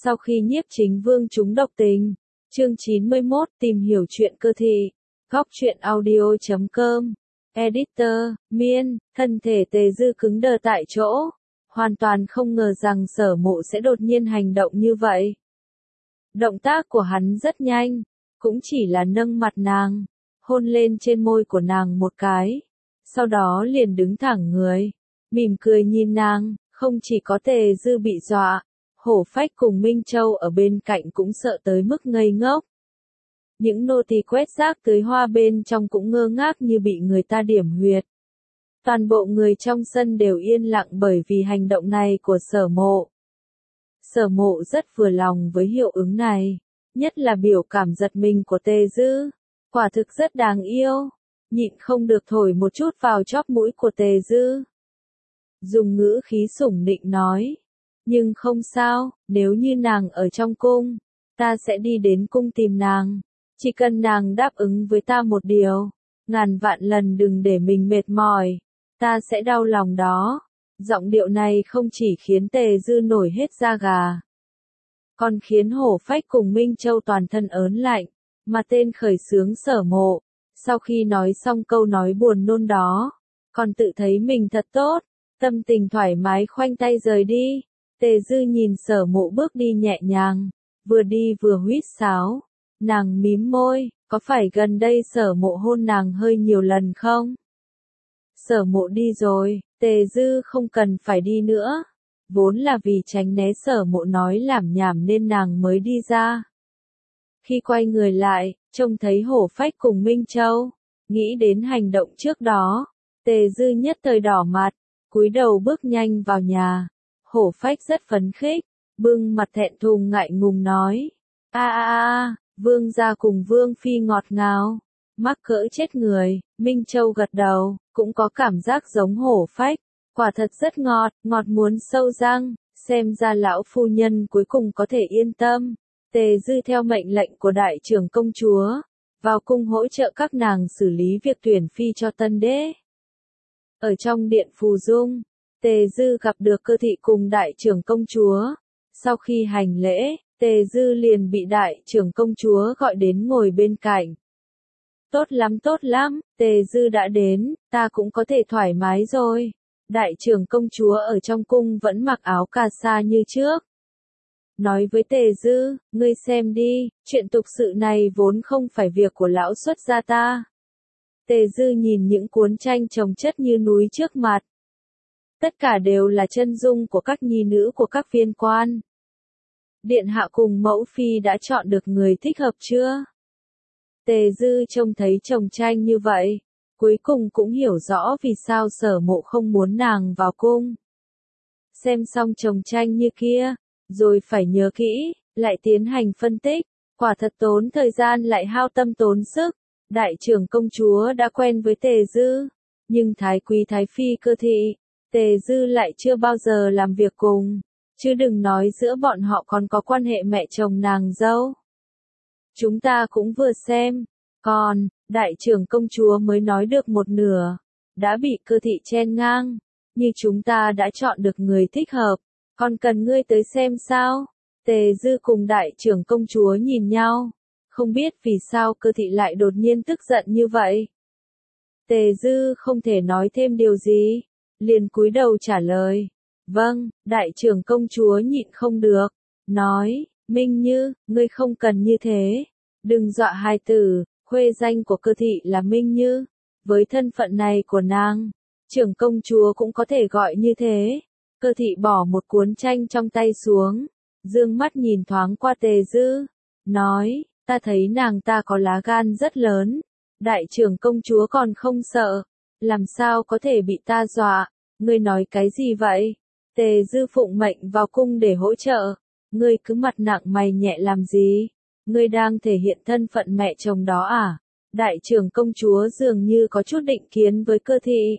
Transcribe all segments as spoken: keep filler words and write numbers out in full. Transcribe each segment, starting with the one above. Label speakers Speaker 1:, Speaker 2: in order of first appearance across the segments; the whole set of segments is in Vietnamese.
Speaker 1: Sau khi Nhiếp Chính Vương trúng độc tình, chương chín mươi mốt tìm hiểu chuyện cơ thị, góc truyện audio chấm com, editor, Miên, thân thể Tề Dư cứng đờ tại chỗ, hoàn toàn không ngờ rằng Sở Mộ sẽ đột nhiên hành động như vậy. Động tác của hắn rất nhanh, cũng chỉ là nâng mặt nàng, hôn lên trên môi của nàng một cái, sau đó liền đứng thẳng người, mỉm cười nhìn nàng, không chỉ có Tề Dư bị dọa, Hổ Phách cùng Minh Châu ở bên cạnh cũng sợ tới mức ngây ngốc. Những nô tỳ quét rác tưới hoa bên trong cũng ngơ ngác như bị người ta điểm huyệt. Toàn bộ người trong sân đều yên lặng bởi vì hành động này của Sở Mộ. Sở Mộ rất vừa lòng với hiệu ứng này, nhất là biểu cảm giật mình của Tề Dư, quả thực rất đáng yêu, nhịn không được thổi một chút vào chóp mũi của Tề Dư. Dùng ngữ khí sủng nịnh nói, nhưng không sao, nếu như nàng ở trong cung, ta sẽ đi đến cung tìm nàng, chỉ cần nàng đáp ứng với ta một điều, ngàn vạn lần đừng để mình mệt mỏi, ta sẽ đau lòng đó. Giọng điệu này không chỉ khiến Tề Dư nổi hết da gà, còn khiến Hổ Phách cùng Minh Châu toàn thân ớn lạnh, mà tên khởi xướng Sở Mộ, sau khi nói xong câu nói buồn nôn đó, còn tự thấy mình thật tốt, tâm tình thoải mái khoanh tay rời đi. Tề Dư nhìn Sở Mộ bước đi nhẹ nhàng, vừa đi vừa huýt sáo, nàng mím môi, có phải gần đây Sở Mộ hôn nàng hơi nhiều lần không? Sở Mộ đi rồi, Tề Dư không cần phải đi nữa, vốn là vì tránh né Sở Mộ nói làm nhảm nên nàng mới đi ra. Khi quay người lại, trông thấy Hổ Phách cùng Minh Châu, nghĩ đến hành động trước đó, Tề Dư nhất thời đỏ mặt, cúi đầu bước nhanh vào nhà. Hổ Phách rất phấn khích, bưng mặt thẹn thùng ngại ngùng nói, a a a, vương gia cùng vương phi ngọt ngào, mắc cỡ chết người. Minh Châu gật đầu, cũng có cảm giác giống Hổ Phách, quả thật rất ngọt, ngọt muốn sâu răng, xem ra lão phu nhân cuối cùng có thể yên tâm. Tề Dư theo mệnh lệnh của đại trưởng công chúa, vào cung hỗ trợ các nàng xử lý việc tuyển phi cho tân đế. Ở trong điện Phù Dung, Tề Dư gặp được cơ thị cùng đại trưởng công chúa. Sau khi hành lễ, Tề Dư liền bị đại trưởng công chúa gọi đến ngồi bên cạnh. Tốt lắm tốt lắm, Tề Dư đã đến, ta cũng có thể thoải mái rồi. Đại trưởng công chúa ở trong cung vẫn mặc áo cà sa như trước. Nói với Tề Dư, ngươi xem đi, chuyện tục sự này vốn không phải việc của lão xuất gia ta. Tề Dư nhìn những cuốn tranh chồng chất như núi trước mặt. Tất cả đều là chân dung của các nhi nữ của các viên quan. Điện hạ cùng mẫu phi đã chọn được người thích hợp chưa? Tề Dư trông thấy chồng tranh như vậy, cuối cùng cũng hiểu rõ vì sao Sở Mộ không muốn nàng vào cung. Xem xong chồng tranh như kia, rồi phải nhớ kỹ, lại tiến hành phân tích, quả thật tốn thời gian lại hao tâm tốn sức. Đại trưởng công chúa đã quen với Tề Dư, nhưng thái quý thái phi cơ thị, Tề Dư lại chưa bao giờ làm việc cùng, chứ đừng nói giữa bọn họ còn có quan hệ mẹ chồng nàng dâu. Chúng ta cũng vừa xem, còn, đại trưởng công chúa mới nói được một nửa, đã bị cơ thị chen ngang, như chúng ta đã chọn được người thích hợp, còn cần ngươi tới xem sao? Tề Dư cùng đại trưởng công chúa nhìn nhau, không biết vì sao cơ thị lại đột nhiên tức giận như vậy. Tề Dư không thể nói thêm điều gì, liền cúi đầu trả lời. Vâng, đại trưởng công chúa nhịn không được, nói, Minh Như, ngươi không cần như thế, đừng dọa hài tử, khuê danh của cơ thị là Minh Như, với thân phận này của nàng, trưởng công chúa cũng có thể gọi như thế. Cơ thị bỏ một cuốn tranh trong tay xuống, dương mắt nhìn thoáng qua Tề Dư, nói, ta thấy nàng ta có lá gan rất lớn, đại trưởng công chúa còn không sợ, làm sao có thể bị ta dọa, ngươi nói cái gì vậy? Tề Dư phụng mệnh vào cung để hỗ trợ, ngươi cứ mặt nặng mày nhẹ làm gì? Ngươi đang thể hiện thân phận mẹ chồng đó à? Đại trưởng công chúa dường như có chút định kiến với cơ thị.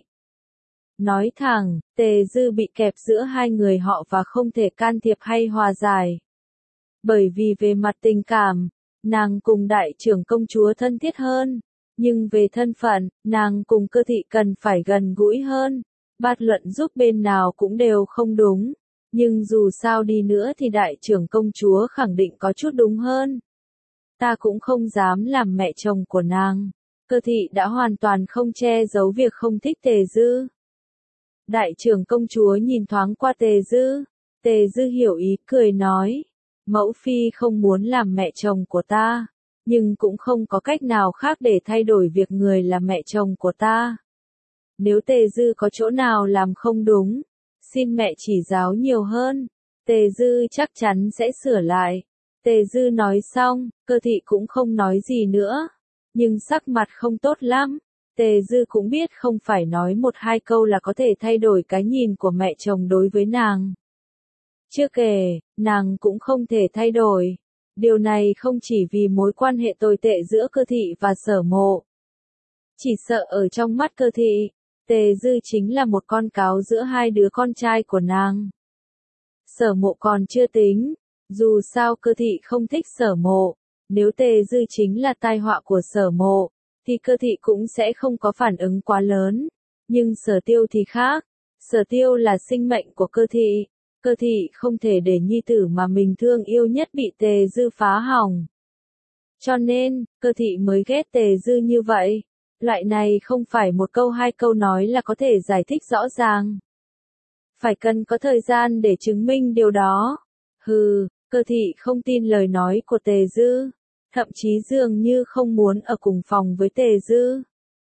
Speaker 1: Nói thẳng, Tề Dư bị kẹp giữa hai người họ và không thể can thiệp hay hòa giải. Bởi vì về mặt tình cảm, nàng cùng đại trưởng công chúa thân thiết hơn, nhưng về thân phận, nàng cùng cơ thị cần phải gần gũi hơn. Bát luận giúp bên nào cũng đều không đúng. Nhưng dù sao đi nữa thì đại trưởng công chúa khẳng định có chút đúng hơn. Ta cũng không dám làm mẹ chồng của nàng. Cơ thị đã hoàn toàn không che giấu việc không thích Tề Dư. Đại trưởng công chúa nhìn thoáng qua Tề Dư. Tề Dư hiểu ý, cười nói. Mẫu phi không muốn làm mẹ chồng của ta, nhưng cũng không có cách nào khác để thay đổi việc người là mẹ chồng của ta. Nếu Tề Dư có chỗ nào làm không đúng, xin mẹ chỉ giáo nhiều hơn. Tề Dư chắc chắn sẽ sửa lại. Tề Dư nói xong, Cơ thị cũng không nói gì nữa, nhưng sắc mặt không tốt lắm. Tề Dư cũng biết không phải nói một hai câu là có thể thay đổi cái nhìn của mẹ chồng đối với nàng. Chưa kể, nàng cũng không thể thay đổi. Điều này không chỉ vì mối quan hệ tồi tệ giữa Cơ thị và Sở Mộ. Chỉ sợ ở trong mắt Cơ thị, Tề Dư chính là một con cáo giữa hai đứa con trai của nàng. Sở Mộ còn chưa tính, dù sao Cơ thị không thích Sở Mộ, nếu Tề Dư chính là tai họa của Sở Mộ, thì Cơ thị cũng sẽ không có phản ứng quá lớn. Nhưng Sở Tiêu thì khác, Sở Tiêu là sinh mệnh của Cơ thị. Cơ thị không thể để nhi tử mà mình thương yêu nhất bị Tề Dư phá hỏng. Cho nên, Cơ thị mới ghét Tề Dư như vậy. Loại này không phải một câu hai câu nói là có thể giải thích rõ ràng. Phải cần có thời gian để chứng minh điều đó. Hừ, Cơ thị không tin lời nói của Tề Dư, thậm chí dường như không muốn ở cùng phòng với Tề Dư.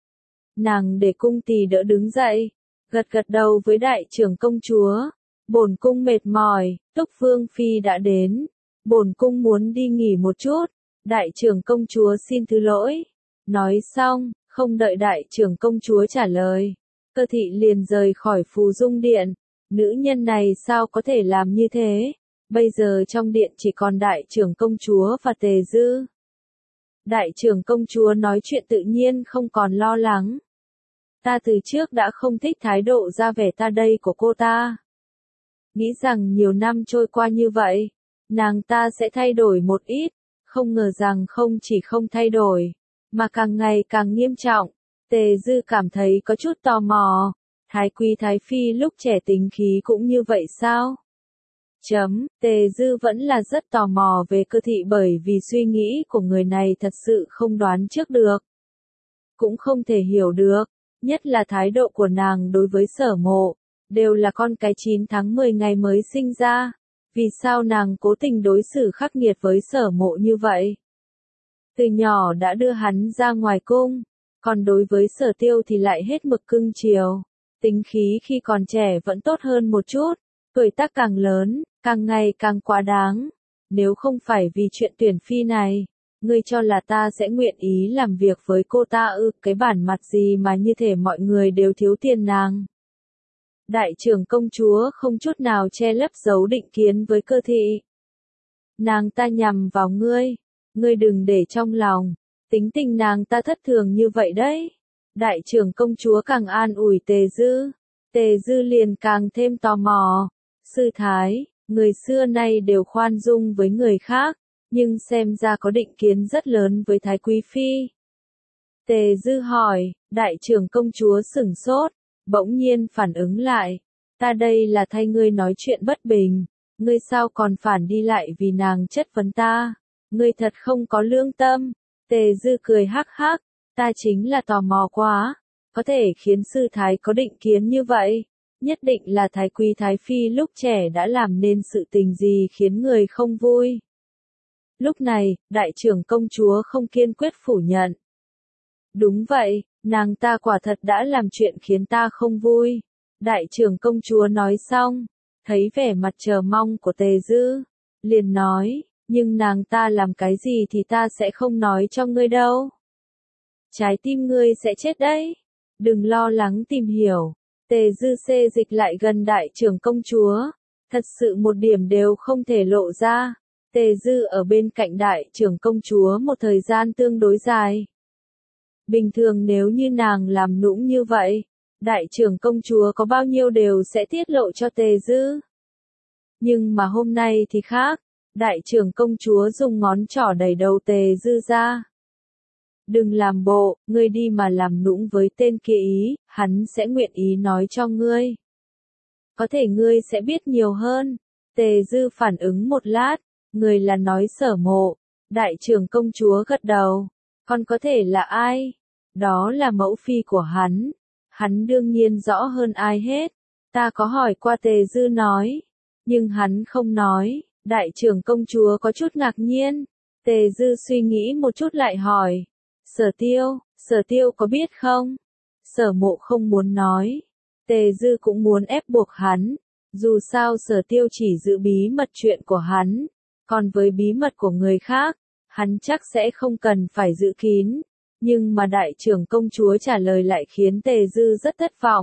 Speaker 1: Nàng để cung tỳ đỡ đứng dậy, gật gật đầu với đại trưởng công chúa. Bổn cung mệt mỏi, Túc Vương Phi đã đến. Bổn cung muốn đi nghỉ một chút. Đại trưởng công chúa xin thứ lỗi. Nói xong, không đợi đại trưởng công chúa trả lời, Cơ thị liền rời khỏi Phù Dung Điện. Nữ nhân này sao có thể làm như thế? Bây giờ trong điện chỉ còn đại trưởng công chúa và Tề Dư. Đại trưởng công chúa nói chuyện tự nhiên không còn lo lắng. Ta từ trước đã không thích thái độ ra vẻ ta đây của cô ta. Nghĩ rằng nhiều năm trôi qua như vậy, nàng ta sẽ thay đổi một ít, không ngờ rằng không chỉ không thay đổi, mà càng ngày càng nghiêm trọng. Tề Dư cảm thấy có chút tò mò, Thái Quý Thái Phi lúc trẻ tính khí cũng như vậy sao? Chấm, Tề Dư vẫn là rất tò mò về Cơ thị bởi vì suy nghĩ của người này thật sự không đoán trước được. Cũng không thể hiểu được, nhất là thái độ của nàng đối với Sở Mộ. Đều là con cái chín tháng mười ngày mới sinh ra. Vì sao nàng cố tình đối xử khắc nghiệt với Sở Mộ như vậy? Từ nhỏ đã đưa hắn ra ngoài cung, còn đối với Sở Tiêu thì lại hết mực cưng chiều. Tính khí khi còn trẻ vẫn tốt hơn một chút, tuổi tác càng lớn, càng ngày càng quá đáng. Nếu không phải vì chuyện tuyển phi này, ngươi cho là ta sẽ nguyện ý làm việc với cô ta ư? Cái bản mặt gì mà như thể mọi người đều thiếu tiền nàng. Đại trưởng công chúa không chút nào che lấp giấu định kiến với Cơ thị. Nàng ta nhằm vào ngươi, ngươi đừng để trong lòng, tính tình nàng ta thất thường như vậy đấy. Đại trưởng công chúa càng an ủi Tề Dư, Tề Dư liền càng thêm tò mò. Sư thái, người xưa nay đều khoan dung với người khác, nhưng xem ra có định kiến rất lớn với Thái Quý Phi. Tề Dư hỏi, đại trưởng công chúa sửng sốt. Bỗng nhiên phản ứng lại, ta đây là thay ngươi nói chuyện bất bình, ngươi sao còn phản đi lại vì nàng chất vấn ta, ngươi thật không có lương tâm. Tề Dư cười hắc hắc, ta chính là tò mò quá, có thể khiến sư thái có định kiến như vậy, nhất định là Thái Quý Thái Phi lúc trẻ đã làm nên sự tình gì khiến người không vui. Lúc này, đại trưởng công chúa không kiên quyết phủ nhận. Đúng vậy, nàng ta quả thật đã làm chuyện khiến ta không vui. Đại trưởng công chúa nói xong, thấy vẻ mặt chờ mong của Tề Dư, liền nói, nhưng nàng ta làm cái gì thì ta sẽ không nói cho ngươi đâu. Trái tim ngươi sẽ chết đấy. Đừng lo lắng tìm hiểu. Tề Dư xê dịch lại gần đại trưởng công chúa. Thật sự một điểm đều không thể lộ ra. Tề Dư ở bên cạnh đại trưởng công chúa một thời gian tương đối dài. Bình thường nếu như nàng làm nũng như vậy, đại trưởng công chúa có bao nhiêu đều sẽ tiết lộ cho Tề Dư. Nhưng mà hôm nay thì khác, đại trưởng công chúa dùng ngón trỏ đẩy đầu Tề Dư ra. Đừng làm bộ, ngươi đi mà làm nũng với tên kia ý, hắn sẽ nguyện ý nói cho ngươi. có thể ngươi sẽ biết nhiều hơn. Tề Dư phản ứng một lát, người là nói Sở Mộ. Đại trưởng công chúa gật đầu, còn có thể là ai? Đó là mẫu phi của hắn. Hắn đương nhiên rõ hơn ai hết. Ta có hỏi qua Tề Dư nói, nhưng hắn không nói. Đại trưởng công chúa có chút ngạc nhiên. Tề Dư suy nghĩ một chút lại hỏi, Sở Tiêu, Sở Tiêu có biết không? Sở Mộ không muốn nói. Tề Dư cũng muốn ép buộc hắn. Dù sao Sở Tiêu chỉ giữ bí mật chuyện của hắn, còn với bí mật của người khác, hắn chắc sẽ không cần phải giữ kín. Nhưng mà đại trưởng công chúa trả lời lại khiến Tề Dư rất thất vọng.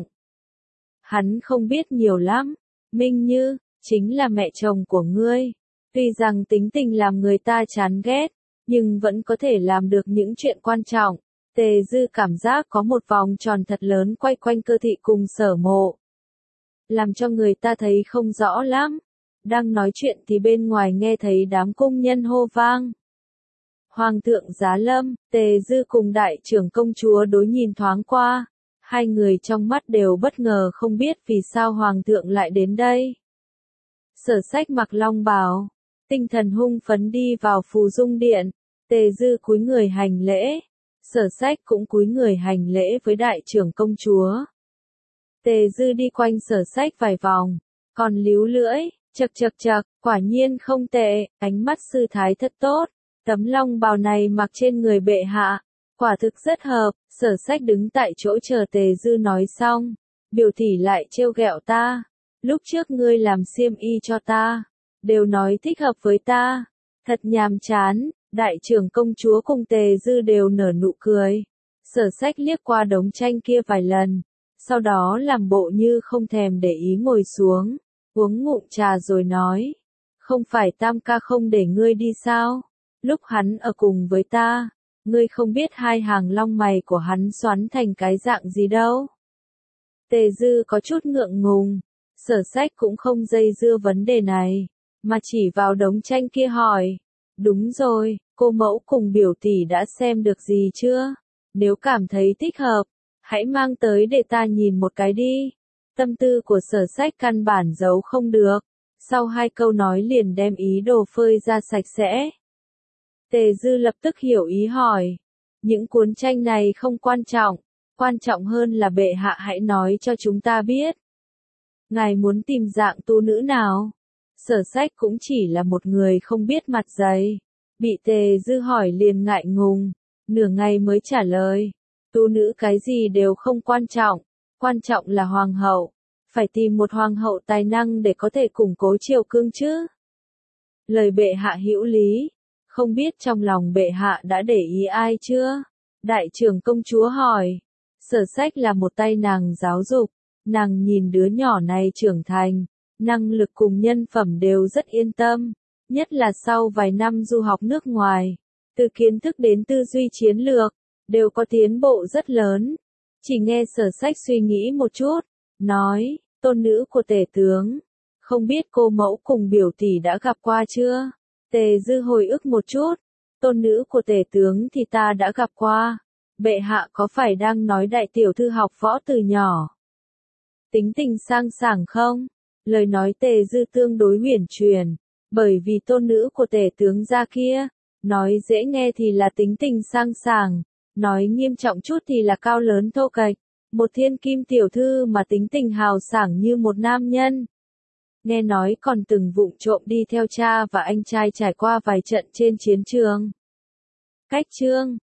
Speaker 1: Hắn không biết nhiều lắm. Minh Như, chính là mẹ chồng của ngươi. Tuy rằng tính tình làm người ta chán ghét, nhưng vẫn có thể làm được những chuyện quan trọng. Tề Dư cảm giác có một vòng tròn thật lớn quay quanh cơ thị cùng Sở Mộ, làm cho người ta thấy không rõ lắm. Đang nói chuyện thì bên ngoài nghe thấy đám cung nhân hô vang. Hoàng thượng giá lâm. Tề Dư cùng đại trưởng công chúa đối nhìn thoáng qua. Hai người trong mắt đều bất ngờ không biết vì sao hoàng thượng lại đến đây. Sở Sách mặc long bào, tinh thần hung phấn đi vào Phù Dung Điện. Tề Dư cúi người hành lễ. Sở Sách cũng cúi người hành lễ với đại trưởng công chúa. Tề Dư đi quanh Sở Sách vài vòng, còn líu lưỡi, chậc chậc chậc, quả nhiên không tệ, ánh mắt sư thái thật tốt. Tấm long bào này mặc trên người bệ hạ, quả thực rất hợp. Sở Sách đứng tại chỗ chờ Tề Dư nói xong. Biểu tỷ lại trêu ghẹo ta. Lúc trước ngươi làm xiêm y cho ta, đều nói thích hợp với ta. Thật nhàm chán. Đại trưởng công chúa cùng Tề Dư đều nở nụ cười. Sở Sách liếc qua đống tranh kia vài lần, sau đó làm bộ như không thèm để ý ngồi xuống, uống ngụm trà rồi nói, không phải Tam ca không để ngươi đi sao? Lúc hắn ở cùng với ta, ngươi không biết hai hàng lông mày của hắn xoắn thành cái dạng gì đâu. Tề Dư có chút ngượng ngùng. Sở Sách cũng không dây dưa vấn đề này, mà chỉ vào đống tranh kia hỏi, đúng rồi, cô mẫu cùng biểu tỷ đã xem được gì chưa? Nếu cảm thấy thích hợp, hãy mang tới để ta nhìn một cái đi. Tâm tư của Sở Sách căn bản giấu không được. Sau hai câu nói liền đem ý đồ phơi ra sạch sẽ. Tề Dư lập tức hiểu ý hỏi, những cuốn tranh này không quan trọng, quan trọng hơn là bệ hạ hãy nói cho chúng ta biết. Ngài muốn tìm dạng tu nữ nào? Sở Sách cũng chỉ là một người không biết mặt dày. Bị Tề Dư hỏi liền ngại ngùng, nửa ngày mới trả lời. Tu nữ cái gì đều không quan trọng, quan trọng là hoàng hậu. Phải tìm một hoàng hậu tài năng để có thể củng cố triều cương chứ. Lời bệ hạ hữu lý, không biết trong lòng bệ hạ đã để ý ai chưa? Đại trưởng công chúa hỏi. Sở Sách là một tay nàng giáo dục, nàng nhìn đứa nhỏ này trưởng thành, năng lực cùng nhân phẩm đều rất yên tâm, nhất là sau vài năm du học nước ngoài, từ kiến thức đến tư duy chiến lược, đều có tiến bộ rất lớn. Chỉ nghe Sở Sách suy nghĩ một chút, nói, tôn nữ của tể tướng, không biết cô mẫu cùng biểu tỷ đã gặp qua chưa? Tề Dư hồi ức một chút, tôn nữ của tể tướng thì ta đã gặp qua. Bệ hạ có phải đang nói đại tiểu thư học võ từ nhỏ? Tính tình sang sảng không? Lời nói Tề Dư tương đối huyền truyền, bởi vì tôn nữ của tể tướng gia kia, nói dễ nghe thì là tính tình sang sảng, nói nghiêm trọng chút thì là cao lớn thô kệch, một thiên kim tiểu thư mà tính tình hào sảng như một nam nhân. Nghe nói còn từng vụng trộm đi theo cha và anh trai trải qua vài trận trên chiến trường. Cách chương